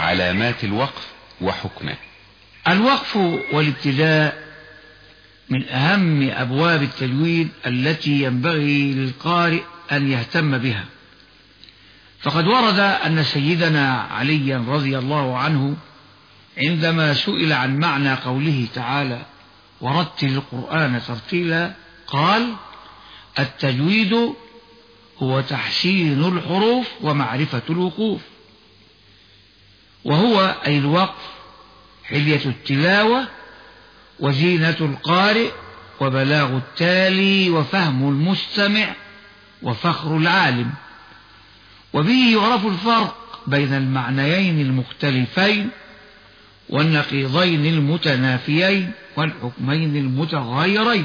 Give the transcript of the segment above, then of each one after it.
علامات الوقف وحكمه. الوقف والابتداء من أهم أبواب التجويد التي ينبغي للقارئ أن يهتم بها، فقد ورد أن سيدنا عليا رضي الله عنه عندما سئل عن معنى قوله تعالى ورتل القرآن ترتيلا قال: التجويد هو تحسين الحروف ومعرفة الوقوف، وهو أي الوقف حلية التلاوة وزينة القارئ وبلاغ التالي وفهم المستمع وفخر العالم، وبه يعرف الفرق بين المعنيين المختلفين والنقيضين المتنافيين والحكمين المتغايرين.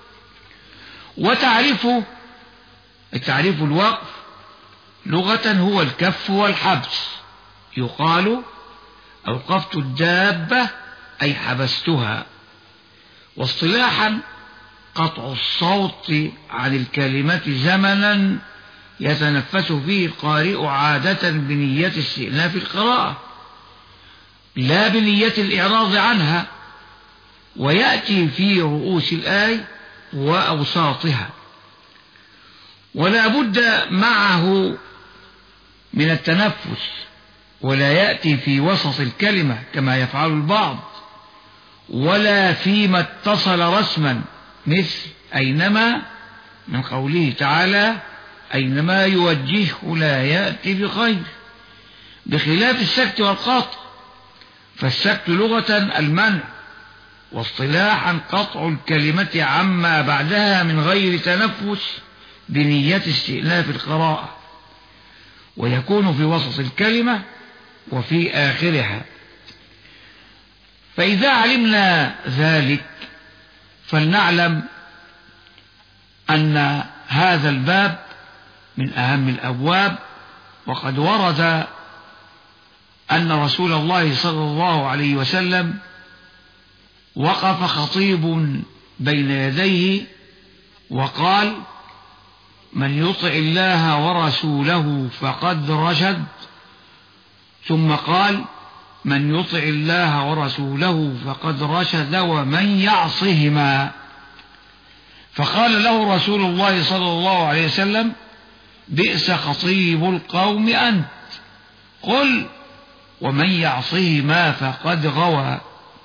التعريف الوقف لغة هو الكف والحبس، يقال أوقفت الدابة أي حبستها. واصطلاحا قطع الصوت عن الكلمة زمنا يتنفس فيه القارئ عادة بنية استئناف القراءة لا بنية الإعراض عنها، ويأتي في رؤوس الآية وأوساطها، ولا بد معه من التنفس، ولا يأتي في وسط الكلمة كما يفعل البعض، ولا فيما اتصل رسما مثل أينما من قوله تعالى أينما يوجهه لا يأتي بخير، بخلاف السكت والقطع، فالسكت لغة المنع، واصطلاحا قطع الكلمة عما بعدها من غير تنفس بنية استئناف القراءة، ويكون في وسط الكلمة وفي آخرها. فإذا علمنا ذلك فلنعلم أن هذا الباب من أهم الأبواب، وقد ورد أن رسول الله صلى الله عليه وسلم وقف خطيب بين يديه وقال: من يطع الله ورسوله فقد رشد، ثم قال: من يطع الله ورسوله فقد رشد ومن يعصهما. فقال له رسول الله صلى الله عليه وسلم: بئس خطيب القوم أنت، قل ومن يعصهما فقد غوى.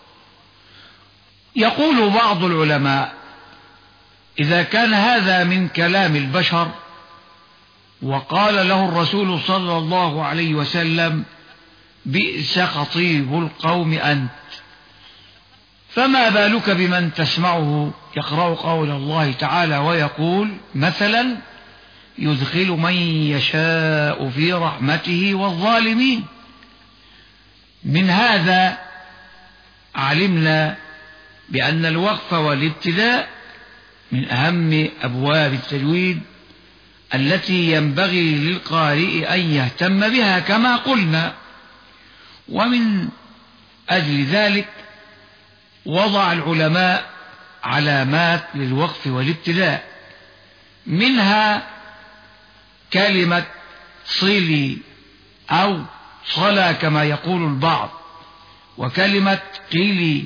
يقول بعض العلماء: إذا كان هذا من كلام البشر وقال له الرسول صلى الله عليه وسلم بئس خطيب القوم أنت، فما بالك بمن تسمعه يقرأ قول الله تعالى ويقول مثلا: يدخل من يشاء في رحمته والظالمين. من هذا علمنا بأن الوقف والابتداء من أهم أبواب التجويد التي ينبغي للقارئ أن يهتم بها كما قلنا، ومن أجل ذلك وضع العلماء علامات للوقف والابتداء، منها كلمة صلي أو صلى كما يقول البعض، وكلمة قيلي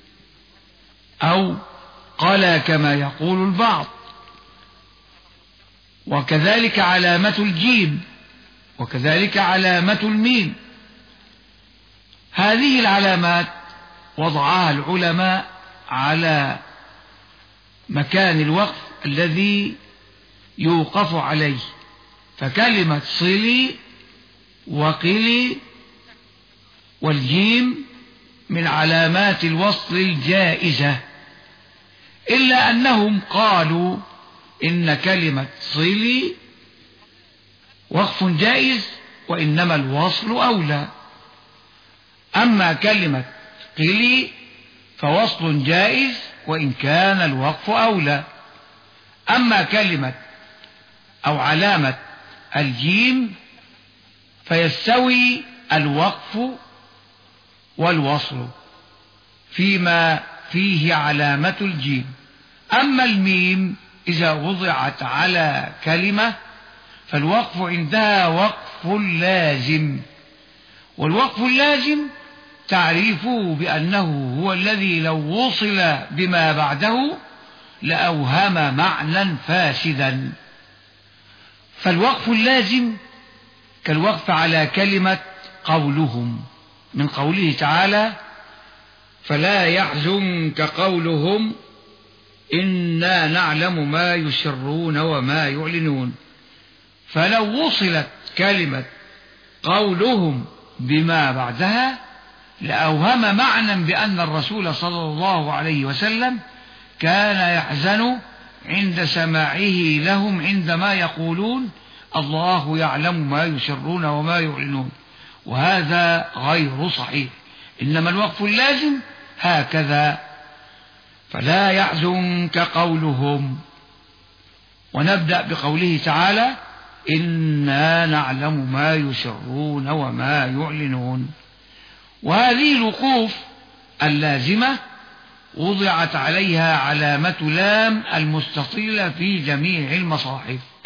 أو قلى كما يقول البعض، وكذلك علامة الجيم، وكذلك علامة الميم. هذه العلامات وضعها العلماء على مكان الوقف الذي يوقف عليه، فكلمة صلي وقلي والجيم من علامات الوصل الجائزة، إلا أنهم قالوا إن كلمة صلي وقف جائز وإنما الوصل أولى، أما كلمة قلي فوصل جائز وإن كان الوقف أولى، أما كلمة أو علامة الجيم فيستوي الوقف والوصل فيما فيه علامة الجيم. أما الميم إذا وضعت على كلمة فالوقف عندها وقف لازم، والوقف اللازم تعريفه بأنه هو الذي لو وصل بما بعده لأوهم معنى فاسدا. فالوقف اللازم كالوقف على كلمة قولهم، من قوله تعالى: فلا يحزنك قولهم إنا نعلم ما يسرون وما يعلنون. فلو وصلت كلمة قولهم بما بعدها لأوهم معنى بأن الرسول صلى الله عليه وسلم كان يحزن عند سماعه لهم عندما يقولون الله يعلم ما يسرون وما يعلنون، وهذا غير صحيح. إنما الوقف اللازم هكذا: فلا يحزنك قولهم. ونبدأ بقوله تعالى: إنا نعلم ما يسرون وما يعلنون. وهذه الوقوف اللازمة وضعت عليها علامة لام المستطيلة في جميع المصاحف.